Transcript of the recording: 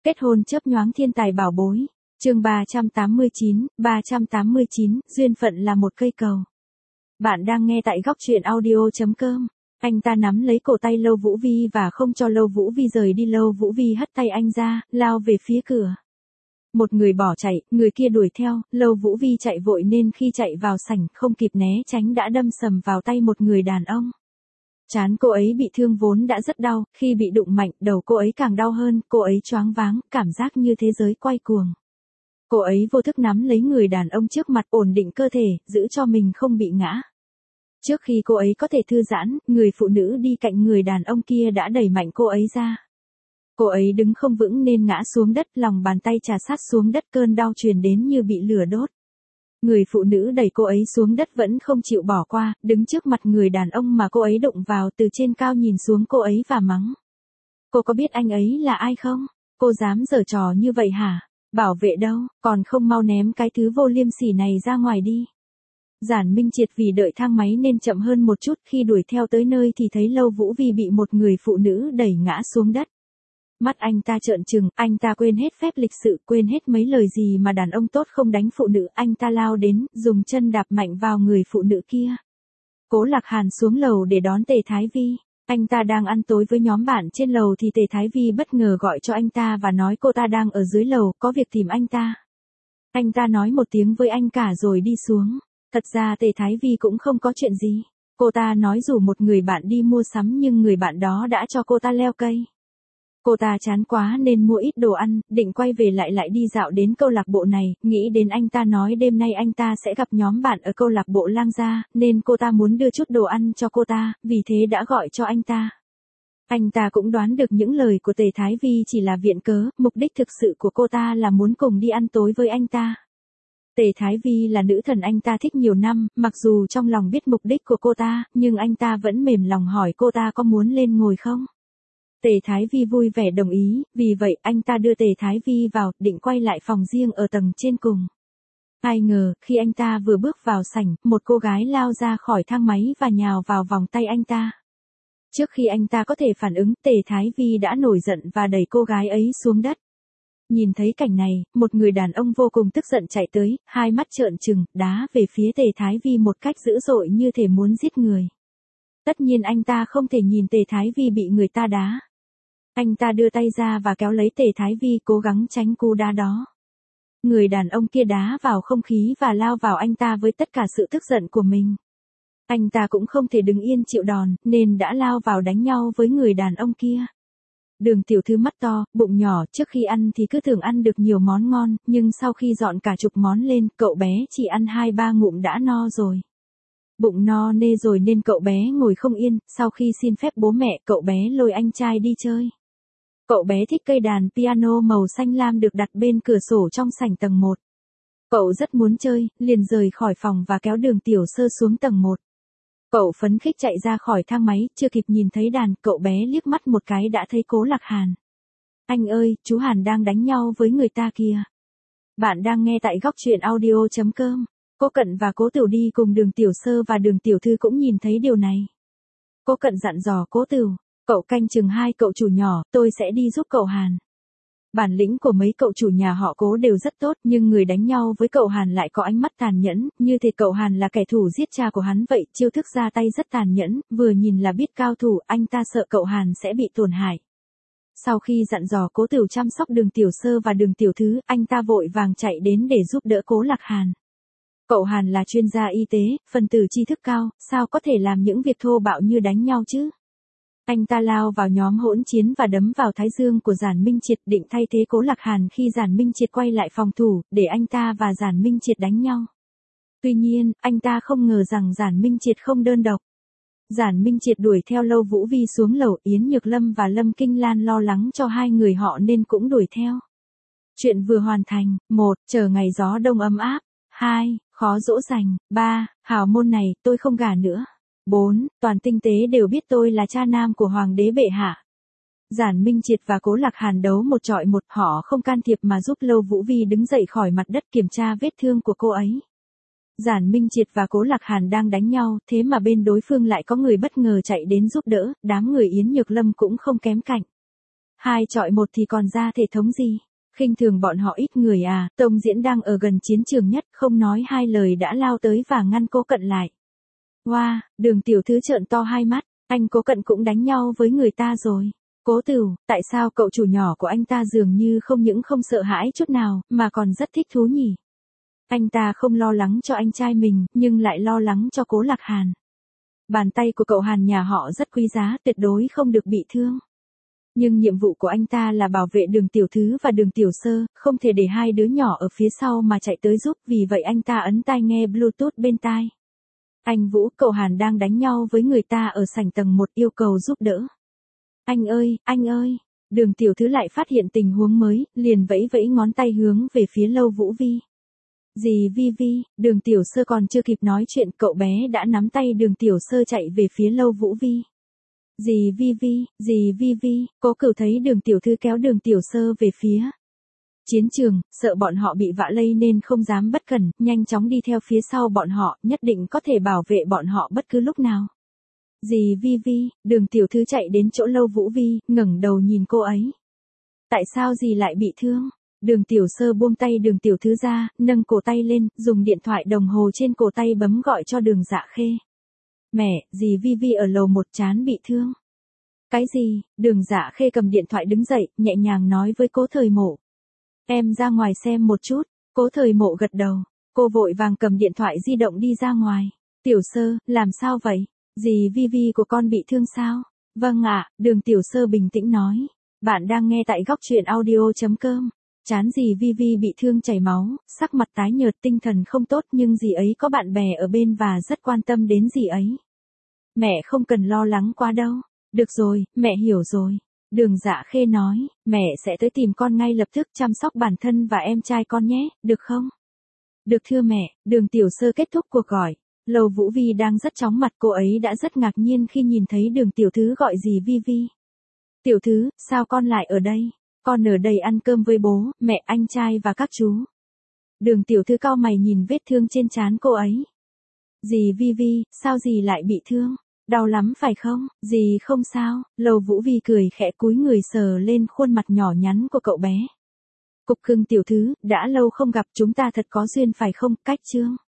Kết hôn chớp nhoáng thiên tài bảo bối. Chương 389, duyên phận là một cây cầu. Bạn đang nghe tại góc truyện audio.com. Anh ta nắm lấy cổ tay Lâu Vũ Vi và không cho Lâu Vũ Vi rời đi. Lâu Vũ Vi hất tay anh ra, lao về phía cửa. Một người bỏ chạy, người kia đuổi theo. Lâu Vũ Vi chạy vội nên khi chạy vào sảnh không kịp né tránh đã đâm sầm vào tay một người đàn ông. Trán cô ấy bị thương vốn đã rất đau, khi bị đụng mạnh, đầu cô ấy càng đau hơn, cô ấy choáng váng, cảm giác như thế giới quay cuồng. Cô ấy vô thức nắm lấy người đàn ông trước mặt, ổn định cơ thể, giữ cho mình không bị ngã. Trước khi cô ấy có thể thư giãn, người phụ nữ đi cạnh người đàn ông kia đã đẩy mạnh cô ấy ra. Cô ấy đứng không vững nên ngã xuống đất, lòng bàn tay chà sát xuống đất, cơn đau truyền đến như bị lửa đốt. Người phụ nữ đẩy cô ấy xuống đất vẫn không chịu bỏ qua, đứng trước mặt người đàn ông mà cô ấy đụng vào, từ trên cao nhìn xuống cô ấy và mắng. Cô có biết anh ấy là ai không? Cô dám giở trò như vậy hả? Bảo vệ đâu, còn không mau ném cái thứ vô liêm sỉ này ra ngoài đi. Giản Minh Triệt vì đợi thang máy nên chậm hơn một chút, khi đuổi theo tới nơi thì thấy Lâu Vũ Vi bị một người phụ nữ đẩy ngã xuống đất. Mắt anh ta trợn trừng, anh ta quên hết phép lịch sự, quên hết mấy lời gì mà đàn ông tốt không đánh phụ nữ, anh ta lao đến, dùng chân đạp mạnh vào người phụ nữ kia. Cố Lạc Hàn xuống lầu để đón Tề Thái Vi. Anh ta đang ăn tối với nhóm bạn trên lầu thì Tề Thái Vi bất ngờ gọi cho anh ta và nói cô ta đang ở dưới lầu, có việc tìm anh ta. Anh ta nói một tiếng với anh cả rồi đi xuống. Thật ra Tề Thái Vi cũng không có chuyện gì. Cô ta nói rủ một người bạn đi mua sắm nhưng người bạn đó đã cho cô ta leo cây. Cô ta chán quá nên mua ít đồ ăn, định quay về lại đi dạo đến câu lạc bộ này, nghĩ đến anh ta nói đêm nay anh ta sẽ gặp nhóm bạn ở câu lạc bộ Lang Gia, nên cô ta muốn đưa chút đồ ăn cho cô ta, vì thế đã gọi cho anh ta. Anh ta cũng đoán được những lời của Tề Thái Vi chỉ là viện cớ, mục đích thực sự của cô ta là muốn cùng đi ăn tối với anh ta. Tề Thái Vi là nữ thần anh ta thích nhiều năm, mặc dù trong lòng biết mục đích của cô ta, nhưng anh ta vẫn mềm lòng hỏi cô ta có muốn lên ngồi không. Tề Thái Vi vui vẻ đồng ý, vì vậy anh ta đưa Tề Thái Vi vào, định quay lại phòng riêng ở tầng trên cùng. Ai ngờ, khi anh ta vừa bước vào sảnh, một cô gái lao ra khỏi thang máy và nhào vào vòng tay anh ta. Trước khi anh ta có thể phản ứng, Tề Thái Vi đã nổi giận và đẩy cô gái ấy xuống đất. Nhìn thấy cảnh này, một người đàn ông vô cùng tức giận chạy tới, hai mắt trợn trừng, đá về phía Tề Thái Vi một cách dữ dội như thể muốn giết người. Tất nhiên anh ta không thể nhìn Tề Thái Vi bị người ta đá. Anh ta đưa tay ra và kéo lấy Tề Thái Vi, cố gắng tránh cú đá đó. Người đàn ông kia đá vào không khí và lao vào anh ta với tất cả sự tức giận của mình. Anh ta cũng không thể đứng yên chịu đòn, nên đã lao vào đánh nhau với người đàn ông kia. Đường tiểu thư mắt to, bụng nhỏ, trước khi ăn thì cứ tưởng ăn được nhiều món ngon, nhưng sau khi dọn cả chục món lên, cậu bé chỉ ăn 2-3 ngụm đã no rồi. Bụng no nê rồi nên cậu bé ngồi không yên, sau khi xin phép bố mẹ, cậu bé lôi anh trai đi chơi. Cậu bé thích cây đàn piano màu xanh lam được đặt bên cửa sổ trong sảnh tầng 1. Cậu rất muốn chơi, liền rời khỏi phòng và kéo Đường Tiểu Sơ xuống tầng 1. Cậu phấn khích chạy ra khỏi thang máy, chưa kịp nhìn thấy đàn, cậu bé liếc mắt một cái đã thấy Cố Lạc Hàn. Anh ơi, chú Hàn đang đánh nhau với người ta kìa. Bạn đang nghe tại góc truyện audio.com. Cô Cận và Cố Tửu đi cùng Đường Tiểu Sơ và Đường Tiểu Thư cũng nhìn thấy điều này. Cô Cận dặn dò Cố Tửu, cậu canh chừng hai cậu chủ nhỏ, tôi sẽ đi giúp cậu Hàn. Bản lĩnh của mấy cậu chủ nhà họ Cố đều rất tốt, nhưng người đánh nhau với cậu Hàn lại có ánh mắt tàn nhẫn, như thể cậu Hàn là kẻ thù giết cha của hắn vậy, chiêu thức ra tay rất tàn nhẫn, vừa nhìn là biết cao thủ, anh ta sợ cậu Hàn sẽ bị tổn hại. Sau khi dặn dò Cố Tửu chăm sóc Đường Tiểu Sơ và Đường Tiểu Thư, anh ta vội vàng chạy đến để giúp đỡ Cố Lạc Hàn. Cậu Hàn là chuyên gia y tế, phần tử tri thức cao, sao có thể làm những việc thô bạo như đánh nhau chứ? Anh ta lao vào nhóm hỗn chiến và đấm vào thái dương của Giản Minh Triệt, định thay thế Cố Lạc Hàn khi Giản Minh Triệt quay lại phòng thủ, để anh ta và Giản Minh Triệt đánh nhau. Tuy nhiên, anh ta không ngờ rằng Giản Minh Triệt không đơn độc. Giản Minh Triệt đuổi theo Lâu Vũ Vi xuống lầu, Yến Nhược Lâm và Lâm Kinh Lan lo lắng cho hai người họ nên cũng đuổi theo. Chuyện vừa hoàn thành. 1. Chờ ngày gió đông ấm áp. 2. Khó dỗ dành. 3. Hào môn này, tôi không gả nữa. 4. Toàn tinh tế đều biết tôi là cha nam của Hoàng đế bệ hạ. Giản Minh Triệt và Cố Lạc Hàn đấu một trọi một, họ không can thiệp mà giúp Lâu Vũ Vi đứng dậy khỏi mặt đất kiểm tra vết thương của cô ấy. Giản Minh Triệt và Cố Lạc Hàn đang đánh nhau, thế mà bên đối phương lại có người bất ngờ chạy đến giúp đỡ, đám người Yến Nhược Lâm cũng không kém cạnh. 2-1 thì còn ra thể thống gì? Khinh thường bọn họ ít người à? Tông Diễn đang ở gần chiến trường nhất, không nói hai lời đã lao tới và ngăn Cố Cận lại. Wow, Đường tiểu thư trợn to hai mắt, anh Cố Cận cũng đánh nhau với người ta rồi. Cố Tửu, tại sao cậu chủ nhỏ của anh ta dường như không những không sợ hãi chút nào, mà còn rất thích thú nhỉ? Anh ta không lo lắng cho anh trai mình, nhưng lại lo lắng cho Cố Lạc Hàn. Bàn tay của cậu Hàn nhà họ rất quý giá, tuyệt đối không được bị thương. Nhưng nhiệm vụ của anh ta là bảo vệ Đường tiểu thư và Đường tiểu sơ, không thể để hai đứa nhỏ ở phía sau mà chạy tới giúp, vì vậy anh ta ấn tai nghe Bluetooth bên tai. Anh Vũ, cậu Hàn đang đánh nhau với người ta ở sảnh tầng 1, yêu cầu giúp đỡ. Anh ơi, Đường tiểu thư lại phát hiện tình huống mới, liền vẫy vẫy ngón tay hướng về phía Lâu Vũ Vi. Dì Vi Vi, Đường tiểu sơ còn chưa kịp nói chuyện, cậu bé đã nắm tay Đường tiểu sơ chạy về phía Lâu Vũ Vi. Dì Vi Vi, Cố Cửu thấy Đường tiểu thư kéo Đường tiểu sơ về phía chiến trường, sợ bọn họ bị vạ lây nên không dám bất cẩn, nhanh chóng đi theo phía sau bọn họ, nhất định có thể bảo vệ bọn họ bất cứ lúc nào. Dì Vi Vi, Đường tiểu thư chạy đến chỗ Lâu Vũ Vi, ngẩng đầu nhìn cô ấy. Tại sao dì lại bị thương? Đường tiểu sơ buông tay Đường tiểu thư ra, nâng cổ tay lên, dùng điện thoại đồng hồ trên cổ tay bấm gọi cho Đường Dạ Khê. Mẹ, dì Vi Vi ở lầu 1 trán bị thương. Cái gì? Đường Dạ Khê cầm điện thoại đứng dậy, nhẹ nhàng nói với Cố Thời Mộ. Em ra ngoài xem một chút. Cố Thời Mộ gật đầu. Cô vội vàng cầm điện thoại di động đi ra ngoài. Tiểu sơ, làm sao vậy? Dì Vi Vi của con bị thương sao? Vâng ạ, Đường tiểu sơ bình tĩnh nói. Bạn đang nghe tại góc truyện audio.com. Trán dì Vi Vi bị thương chảy máu, sắc mặt tái nhợt, tinh thần không tốt, nhưng dì ấy có bạn bè ở bên và rất quan tâm đến dì ấy. Mẹ không cần lo lắng quá đâu. Được rồi, mẹ hiểu rồi. Đường Dạ Khê nói, mẹ sẽ tới tìm con ngay lập tức, chăm sóc bản thân và em trai con nhé, được không? Được thưa mẹ. Đường tiểu sơ kết thúc cuộc gọi. Lâu Vũ Vi đang rất chóng mặt, cô ấy đã rất ngạc nhiên khi nhìn thấy Đường tiểu thư gọi dì Vi Vi. Tiểu thư, sao con lại ở đây? Con ở đây ăn cơm với bố, mẹ, anh trai và các chú. Đường tiểu thư cau mày nhìn vết thương trên trán cô ấy. Dì Vi Vi, sao dì lại bị thương? Đau lắm phải không? Dì không sao. Lâu Vũ Vi cười khẽ cúi người sờ lên khuôn mặt nhỏ nhắn của cậu bé. Cục cưng tiểu thư, đã lâu không gặp, chúng ta thật có duyên phải không? Cách chương.